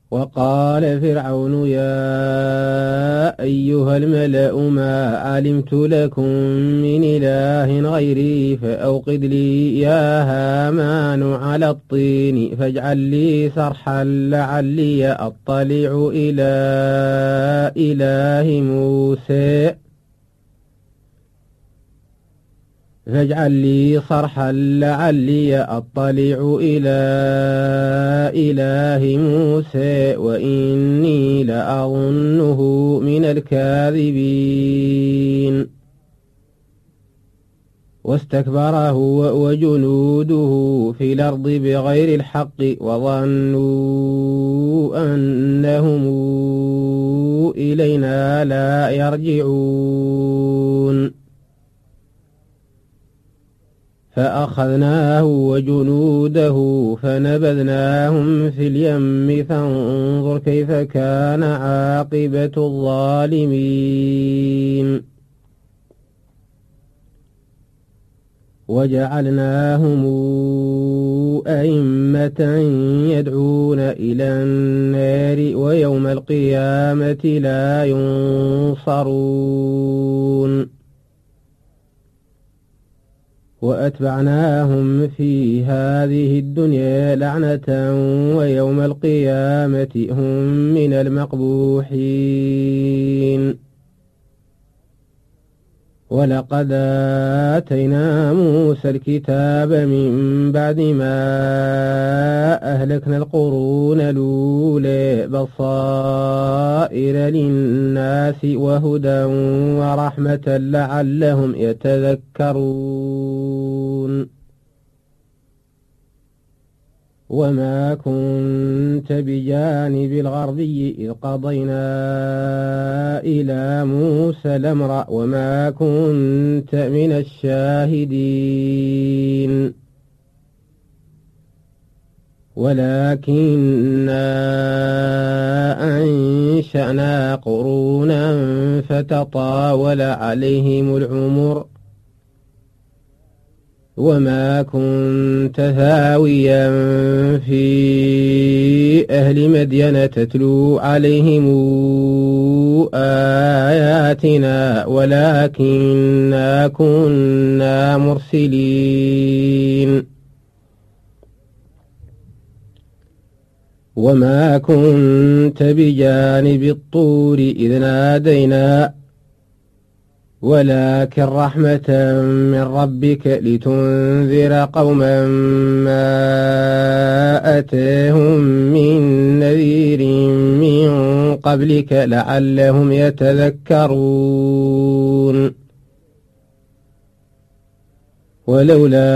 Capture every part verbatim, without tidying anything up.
وقال فرعون يا أيها الملأ ما علمت لكم من إله غيري فأوقد لي يا هامان على الطين فاجعل لي صرحا لعلي أطلع إلى إله موسى فاجعل لي صرحا لعلي أطلع إلى إله موسى وإني لأظنه من الكاذبين واستكبر هو وجنوده في الأرض بغير الحق وظنوا أنهم إلينا لا يرجعون فأخذناه وجنوده فنبذناهم في اليم فانظر كيف كان عاقبة الظالمين وجعلناهم أئمة يدعون إلى النار ويوم القيامة لا ينصرون وأتبعناهم في هذه الدنيا لعنة ويوم القيامة هم من المقبوحين ولقد آتينا موسى الكتاب من بعد ما أهلكنا القرون الأولى بصائر للناس وهدى ورحمة لعلهم يتذكرون وما كنت بجانب الغربي إذ قضينا إلى موسى الأمر وما كنت من الشاهدين ولكننا أنشأنا قرونا فتطاول عليهم العمر وما كنت ثاويا في أهل مدين تتلو عليهم آياتنا ولكننا كنا مرسلين وما كنت بجانب الطور إذ نادينا ولكن رحمة من ربك لتنذر قوما ما أتاهم من نذير من قبلك لعلهم يتذكرون ولولا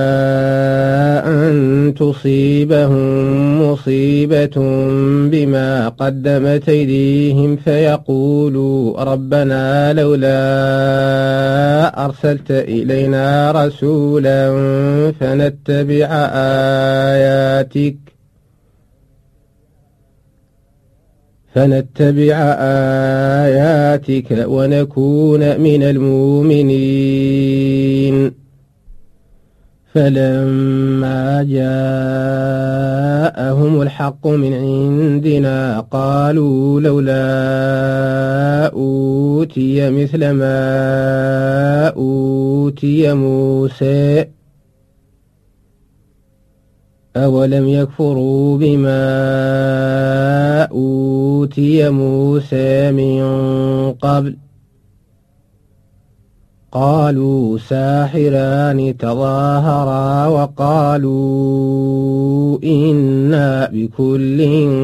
أن تصيبهم مصيبة بما قدمت أيديهم فيقولوا ربنا لولا أرسلت إلينا رسولا فنتبع آياتك فنتبع آياتك ونكون من المؤمنين فلما جاءهم الحق من عندنا قالوا لولا أوتي مثل ما أوتي موسى أولم يكفروا بما أوتي موسى من قبل قالوا ساحران تظاهرا وقالوا إنا بكل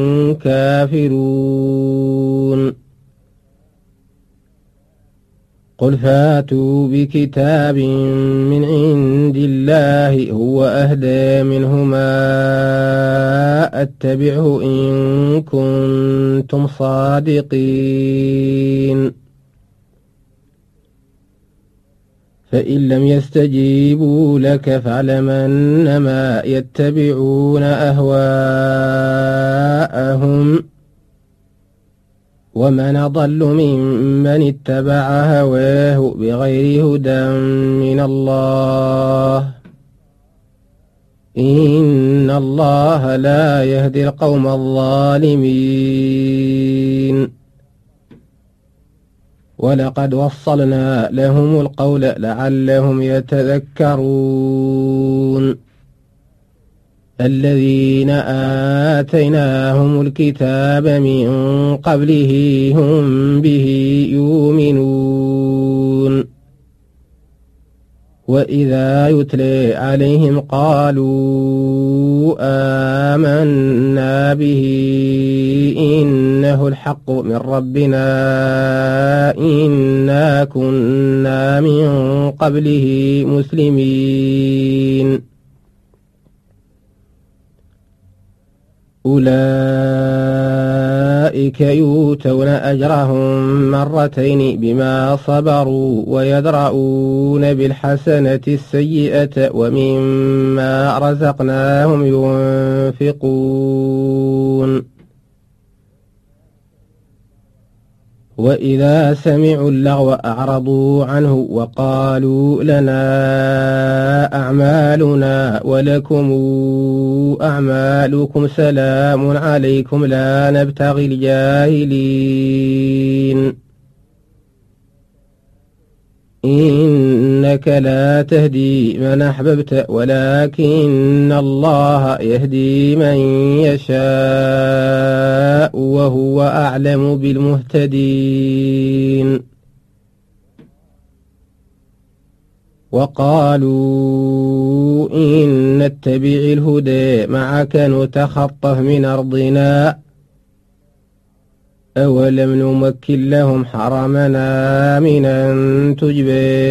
كافرون قل فاتوا بكتاب من عند الله هو أهدى منهما أتبعه إن كنتم صادقين فإن لم يستجيبوا لك فاعلم أنما يتبعون أهواءهم ومن أضل ممن اتبع هواه بغير هدى من الله إن الله لا يهدي القوم الظالمين ولقد وصلنا لهم القول لعلهم يتذكرون الذين آتيناهم الكتاب من قبله هم به يؤمنون وإذا يتلى عليهم قالوا آمنا به إنه الحق من ربنا إنا كنا من قبله مسلمين أولئك يؤتون أجرهم مرتين بما صبروا ويدرؤون بالحسنة السيئة ومما رزقناهم ينفقون وإذا سمعوا اللغو أعرضوا عنه وقالوا لنا أعمالنا ولكم أعمالكم سلام عليكم لا نبتغي الجاهلين إنك لا تهدي من أحببت ولكن الله يهدي من يشاء وهو أعلم بالمهتدين وقالوا إن نتبع الهدى معك نتخطف من أرضنا أولم نمكن لهم حرمنا من أن تجبى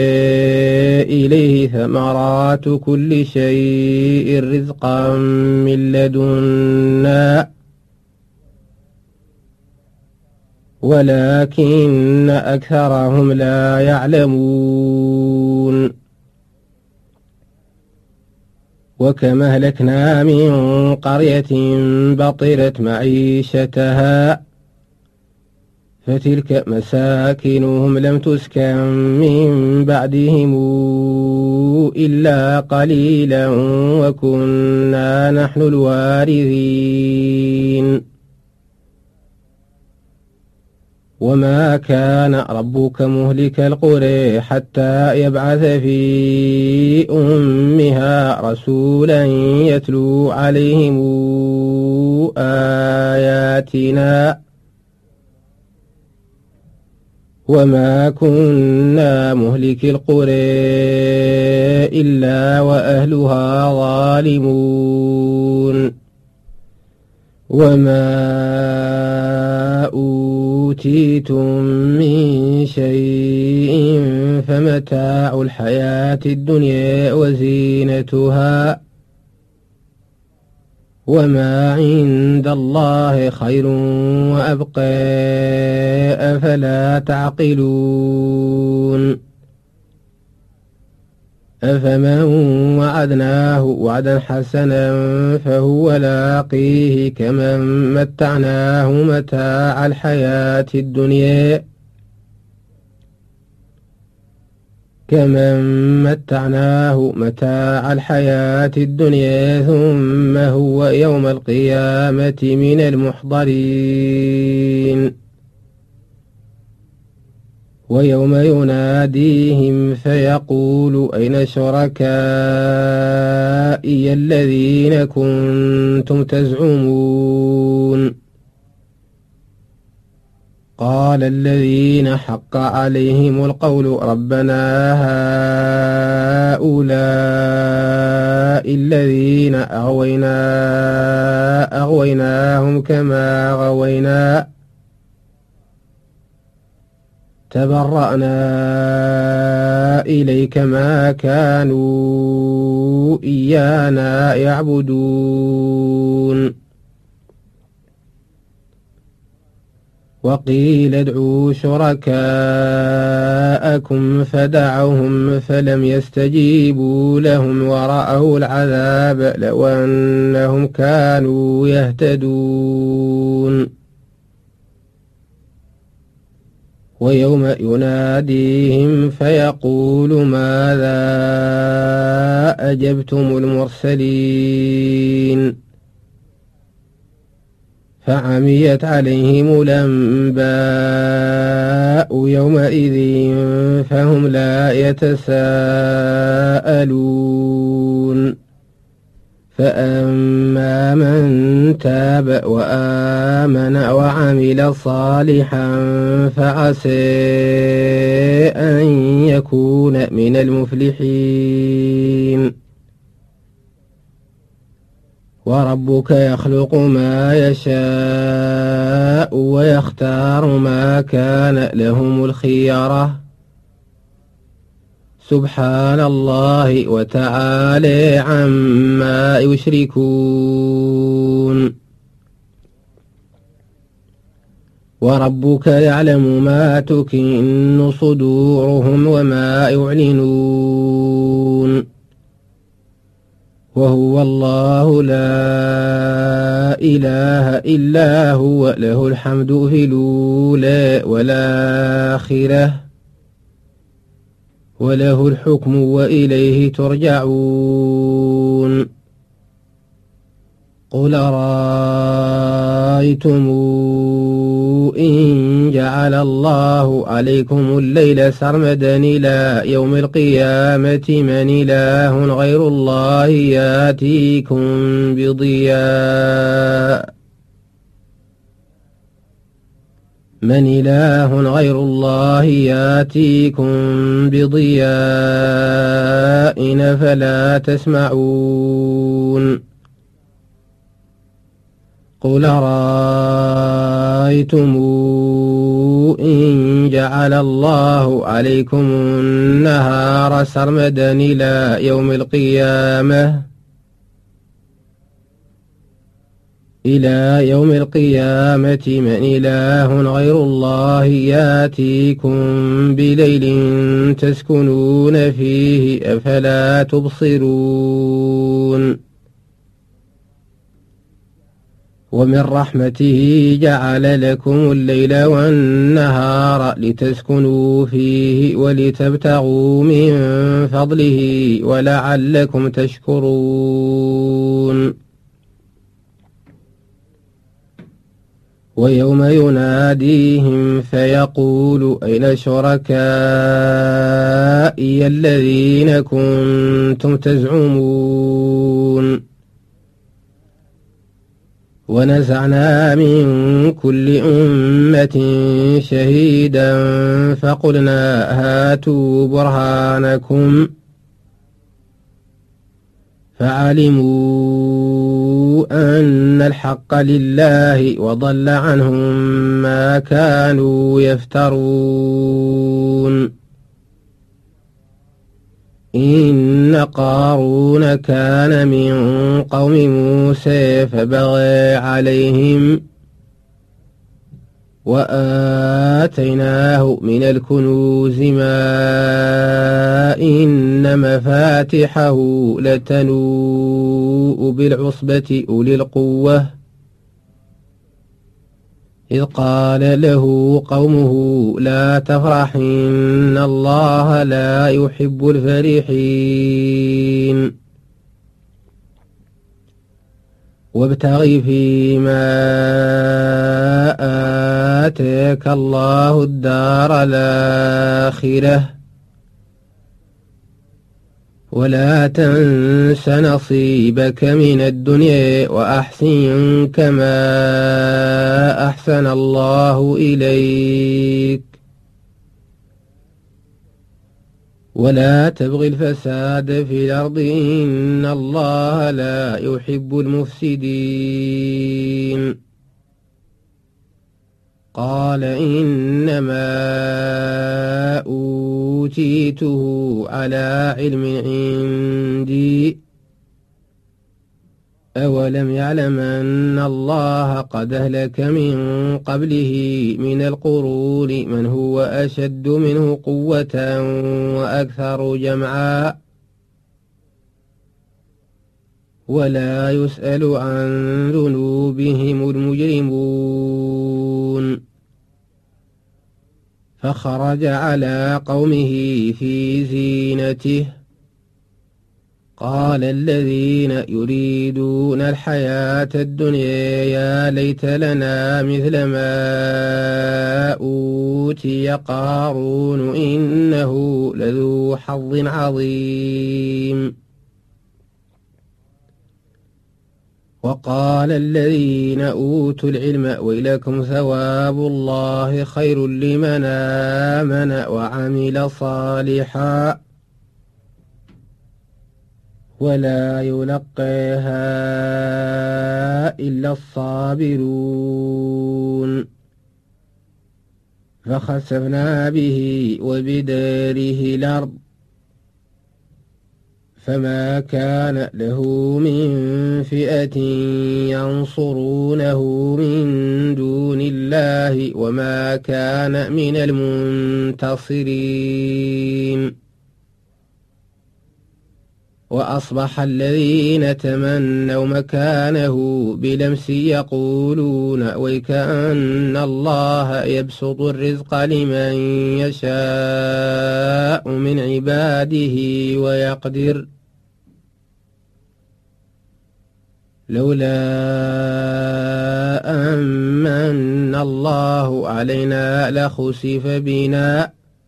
إليه ثمرات كل شيء رزقا من لدنا ولكن أكثرهم لا يعلمون وكما أهلكنا من قرية بطرت معيشتها فتلك مساكنهم لم تسكن من بعدهم إلا قليلا وكنا نحن الوارثين وما كان ربك مهلك القرى حتى يبعث في أمها رسولا يتلو عليهم آياتنا وما كنا مهلك القرى إلا وأهلها ظالمون وما أوتيتم من شيء فمتاع الحياة الدنيا وزينتها وما عند الله خير وأبقى أفلا تعقلون أفمن وعدناه وعدا حسنا فهو لاقيه كمن متعناه متاع الحياة الدنيا كمن متعناه متاع الحياة الدنيا ثم هو يوم القيامة من المحضرين ويوم يناديهم فيقول أين شركائي الذين كنتم تزعمون قال الذين حق عليهم القول ربنا هؤلاء الذين أغوينا أغويناهم كما غوينا تبرأنا إليك ما كانوا إيانا يعبدون وقيل ادعوا شركاءكم فدعوهم فلم يستجيبوا لهم ورأوا العذاب لو أنهم كانوا يهتدون ويوم يناديهم فيقول ماذا أجبتم المرسلين فعميت عليهم الأنباء يومئذ فهم لا يتساءلون فأما من تاب وآمن وعمل صالحا فعسى أن يكون من المفلحين وربك يخلق ما يشاء ويختار ما كان لهم الخيرة سبحان الله وتعالى عما يشركون وربك يعلم ما تكن صدورهم وما يعلنون وهو الله لا إله إلا هو له الحمد في الأولى والآخرة وله الحكم وإليه ترجعون قل أرأيتم إن جعل الله عليكم الليل سرمدا إلى يوم القيامة من إله غير الله يأتيكم بضياء من إله غير الله يأتيكم بضياء فلا تسمعون قل أرأيتم إن جعل الله عليكم النهار سرمدا إلى يوم القيامة إلى يوم القيامة من إله غير الله يأتيكم بليل تسكنون فيه أفلا تبصرون ومن رحمته جعل لكم الليل والنهار لتسكنوا فيه ولتبتغوا من فضله ولعلكم تشكرون ويوم يناديهم فيقول أين شركائي الذين كنتم تزعمون ونزعنا من كل أمة شهيدا فقلنا هاتوا برهانكم فعلموا أن الحق لله وضل عنهم ما كانوا يفترون إن قارون كان من قوم موسى فبغى عليهم وآتيناه من الكنوز ما إن مفاتحه لتنوء بالعصبة أولي القوة إذ قال له قومه لا تفرح إن الله لا يحب الفرحين وابتغ فيما آتاك الله الدار الآخرة ولا تنس نصيبك من الدنيا وأحسن كما أحسن الله إليك ولا تبغ الفساد في الأرض إن الله لا يحب المفسدين قال إنما أوتيته على علم عندي أولم يعلم أن الله قد أهلك من قبله من القرون من هو أشد منه قوة وأكثر جمعا ولا يسأل عن ذنوبهم المجرمون فخرج على قومه في زينته. قال الذين يريدون الحياة الدنيا يا ليت لنا مثل ما أوتي قارون إنه لذو حظ عظيم. وقال الذين أوتوا العلم ويلكم ثواب الله خير لمن آمن وعمل صالحا ولا يلقيها إلا الصابرون. فخسفنا به وبداره الأرض فما كان له من فئة ينصرونه من دون الله وما كان من المنتصرين. وأصبح الذين تمنوا مكانه بلمس يقولون ويكأن الله يبسط الرزق لمن يشاء من عباده ويقدر لولا أمن الله علينا لخسف بنا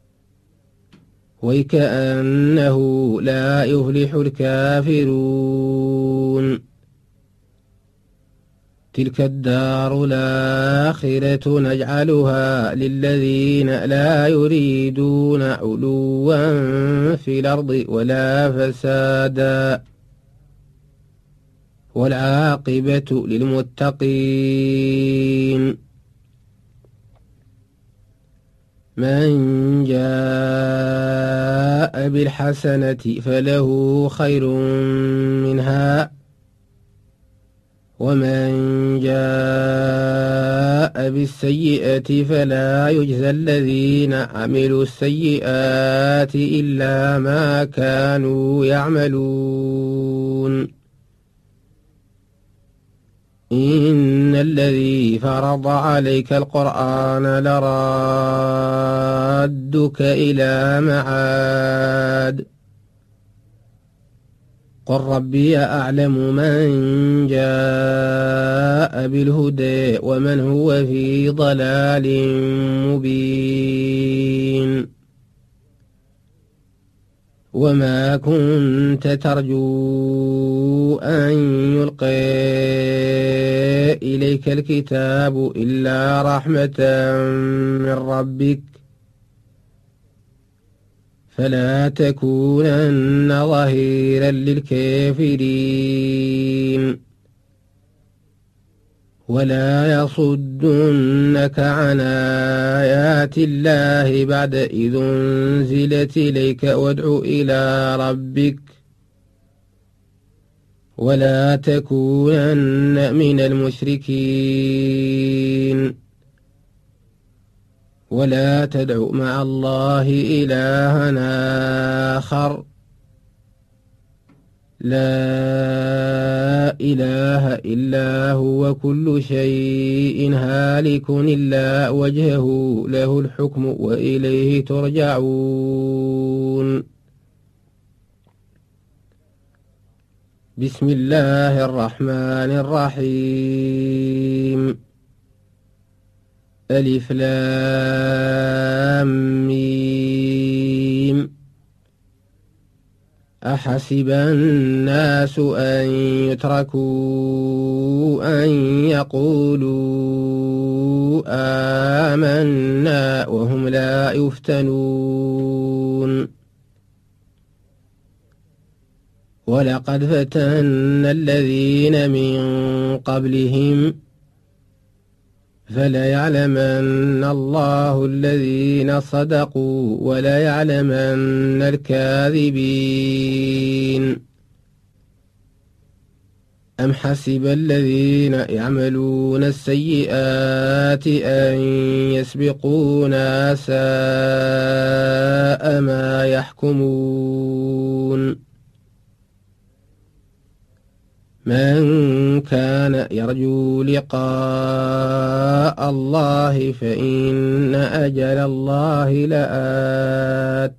ويكأنه لا يفلح الكافرون. تلك الدار الآخرة نجعلها للذين لا يريدون علوا في الأرض ولا فسادا والعاقبة للمتقين. من جاء بالحسنة فله خير منها ومن جاء بالسيئة فلا يجزى الذين عملوا السيئات إلا ما كانوا يعملون. إن الذي فرض عليك القرآن لرادك إلى معاد قل ربي أعلم من جاء بالهدى ومن هو في ضلال مبين. وما كنت ترجو أن يلقى إليك الكتاب إلا رحمة من ربك فلا تكونن ظهيرا للكافرين. ولا يصدنك عن آيات الله بعد إذ أنزلت إليك وادع إلى ربك ولا تكونن من المشركين. ولا تدع مع الله إلها آخر لا إله إلا هو كل شيء هالك إلا وجهه له الحكم وإليه ترجعون. بسم الله الرحمن الرحيم. ألف لام ميم. أحسب الناس أن يتركوا أن يقولوا آمنا وهم لا يفتنون. ولقد فتنا الذين من قبلهم فليعلمن الله الذين صدقوا وليعلمن الكاذبين. أم حسب الذين يعملون السيئات أن يسبقونا ساء ما يحكمون. من كان يرجو لقاء لقاء الله فإن أجل الله لآت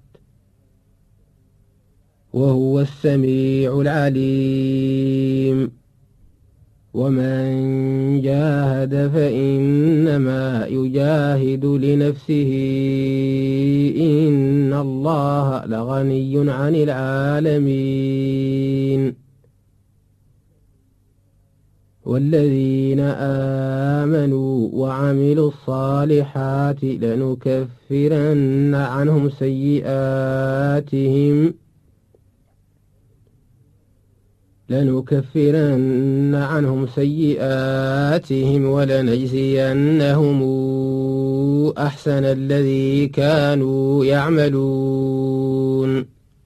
وهو السميع العليم ومن جاهد فإنما يجاهد لنفسه إن الله لغني عن العالمين والذين آمنوا وعملوا الصالحات لنكفرن عنهم سيئاتهم لنكفرن عنهم سيئاتهم ولنجزينهم أحسن الذي كانوا يعملون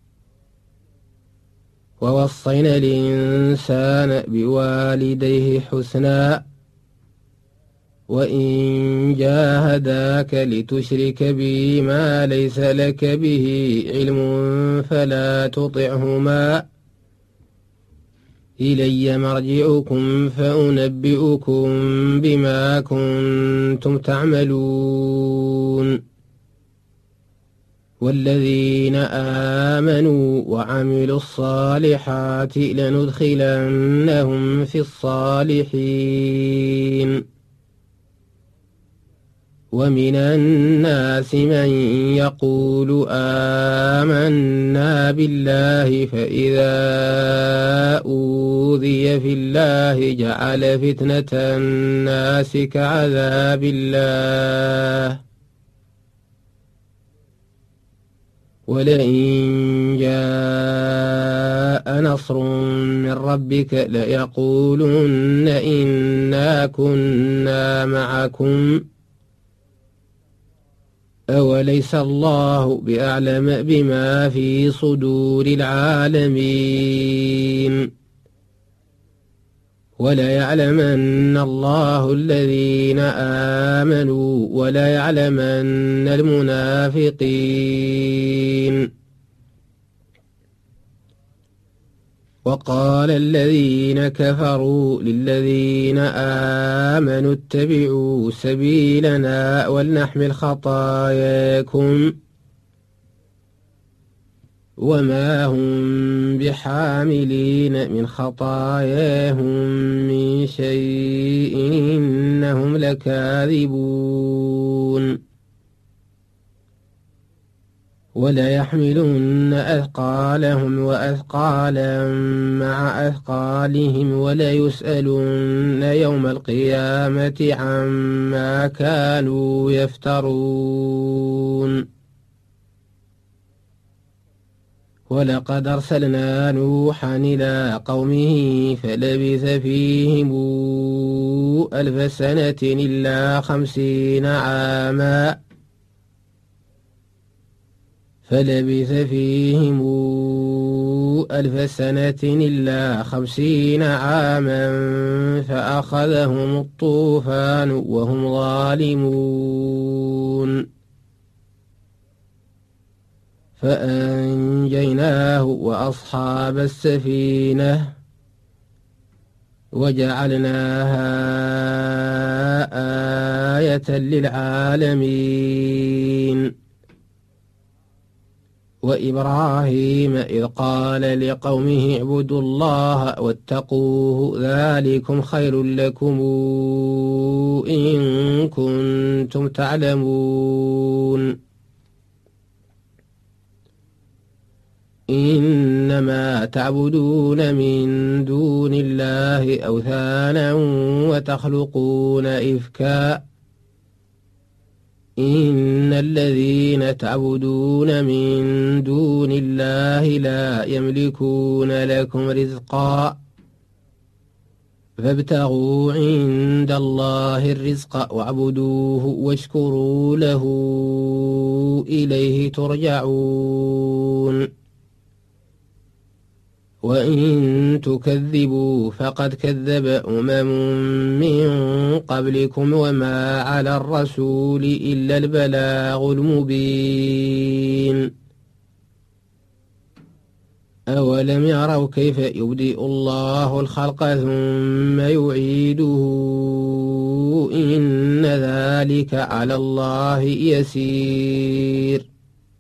ووصينا الإنسان بوالديه حسنا وإن جاهداك لتشرك بي ما ليس لك به علم فلا تطعهما إلي مرجعكم فأنبئكم بما كنتم تعملون والذين آمنوا وعملوا الصالحات لندخلنهم في الصالحين ومن الناس من يقول آمنا بالله فإذا أوذي في الله جعل فتنة الناس كعذاب الله ولئن جاء نصر من ربك ليقولن إنا كنا معكم أوليس الله بأعلم بما في صدور العالمين وليعلمن الله الذين آمنوا وليعلمن المنافقين وقال الذين كفروا للذين آمنوا اتبعوا سبيلنا ولنحمل خطاياكم وما هم بحاملين من خطاياهم من شيء إنهم لكاذبون وليحملن أثقالهم وأثقالا مع أثقالهم وليسألن يوم القيامة عما كانوا يفترون ولقد أرسلنا نوحا إلى قومه فلبث فيهم ألف سنة إلا خمسين عاما فلبث فيهم ألف سنة إلا خمسين عاما فأخذهم الطوفان وهم ظالمون فأنجيناه وأصحاب السفينة وجعلناها آية للعالمين وإبراهيم إذ قال لقومه اعبدوا الله واتقوه ذلكم خير لكم إن كنتم تعلمون إنما تعبدون من دون الله أوثانا وتخلقون إفكا إن الذين تعبدون من دون الله لا يملكون لكم رزقا فابتغوا عند الله الرزق واعبدوه واشكروا له إليه ترجعون وإن تكذبوا فقد كذب أمم من قبلكم وما على الرسول إلا البلاغ المبين أولم يروا كيف يبدئ الله الخلق ثم يعيده إن ذلك على الله يسير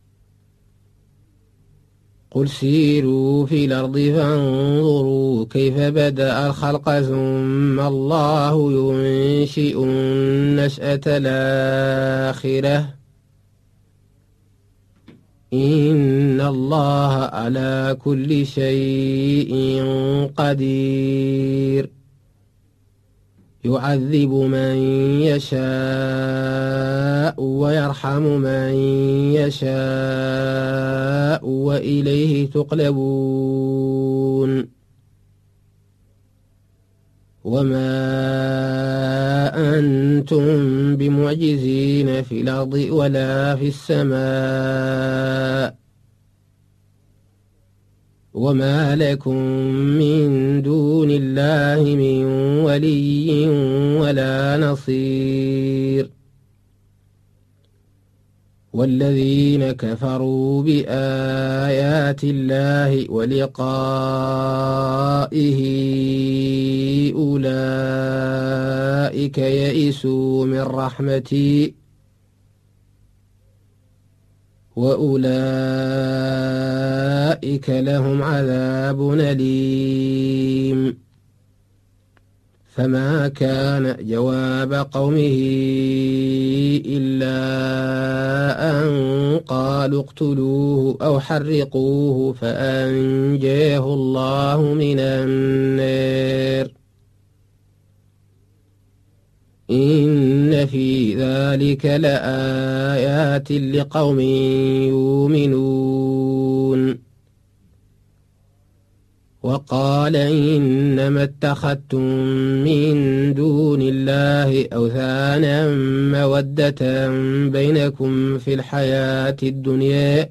قل سيروا في الأرض فانظروا كيف بدأ الخلق ثم الله ينشئ النشأة الآخرة إن الله على كل شيء قدير يعذب من يشاء ويرحم من يشاء وإليه تقلبون وما أنتم بمعجزين في الأرض ولا في السماء وما لكم من دون الله من ولي ولا نصير والذين كفروا بآيات الله ولقائه أولئك يئسوا من رحمتي وأولئك لهم عذاب أليم فما كان جواب قومه إلا أن قالوا اقتلوه أو حرقوه فأنجاه الله من النار إن في ذلك لآيات لقوم يؤمنون وقال إنما اتخذتم من دون الله أوثانا مودة بينكم في الحياة الدنيا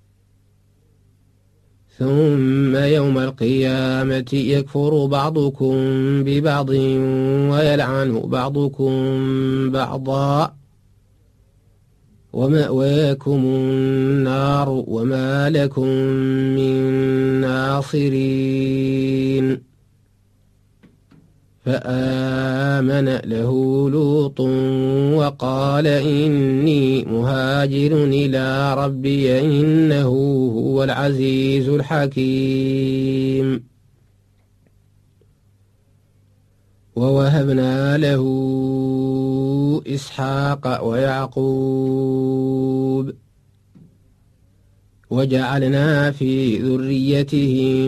ثم يوم القيامة يكفر بعضكم ببعض ويلعن بعضكم بعضا ومأواكم النار وما لكم من ناصرين فآمن له لوط وقال إني مهاجر إلى ربي إنه هو العزيز الحكيم ووهبنا له إسحاق ويعقوب وجعلنا في ذريته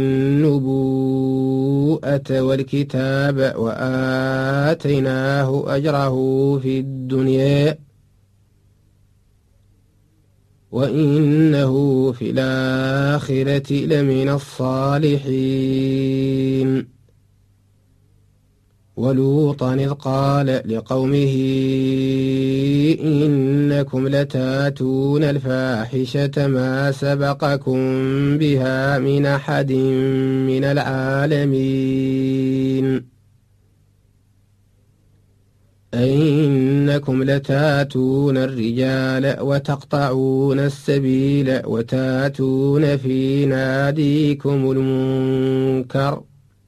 النبوءة والكتاب وآتيناه أجره في الدنيا وإنه في الآخرة لمن الصالحين ولوطا إذ قال لقومه إنكم لتاتون الفاحشة ما سبقكم بها من أحد من العالمين أئنكم لتاتون الرجال وتقطعون السبيل وتاتون في ناديكم المنكر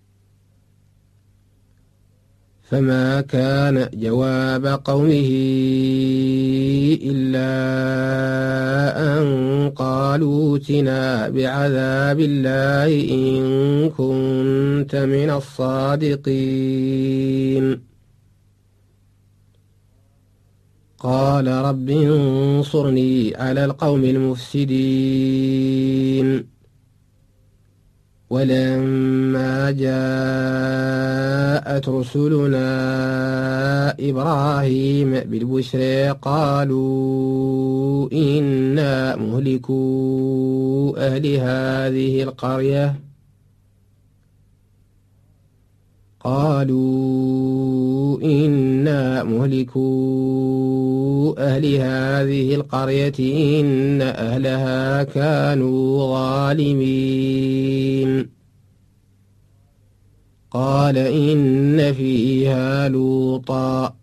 فما كان جواب قومه إلا أن قالوا ائتنا بعذاب الله إن كنت من الصادقين قال رب انصرني على القوم المفسدين ولما جاءت رسلنا إبراهيم بالبشرى قالوا إنا مهلكو أهل هذه القرية قالوا إنا مهلكو أهل هذه القرية إن أهلها كانوا ظالمين قال إن فيها لوطا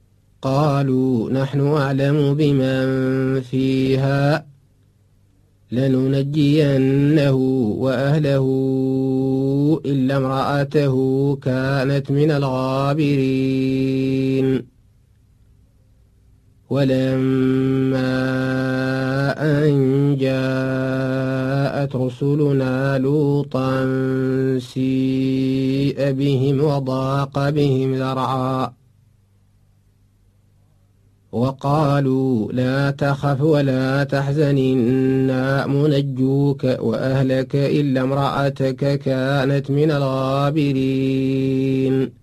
قالوا نحن أعلم بمن فيها لننجينه وأهله إلا امرأته كانت من الغابرين. ولما أن جاءت رسلنا لوطا سيء بهم وضاق بهم ذرعا وقالوا لا تخف ولا تحزن إنا منجوك وأهلك إلا امرأتك كانت من الغابرين.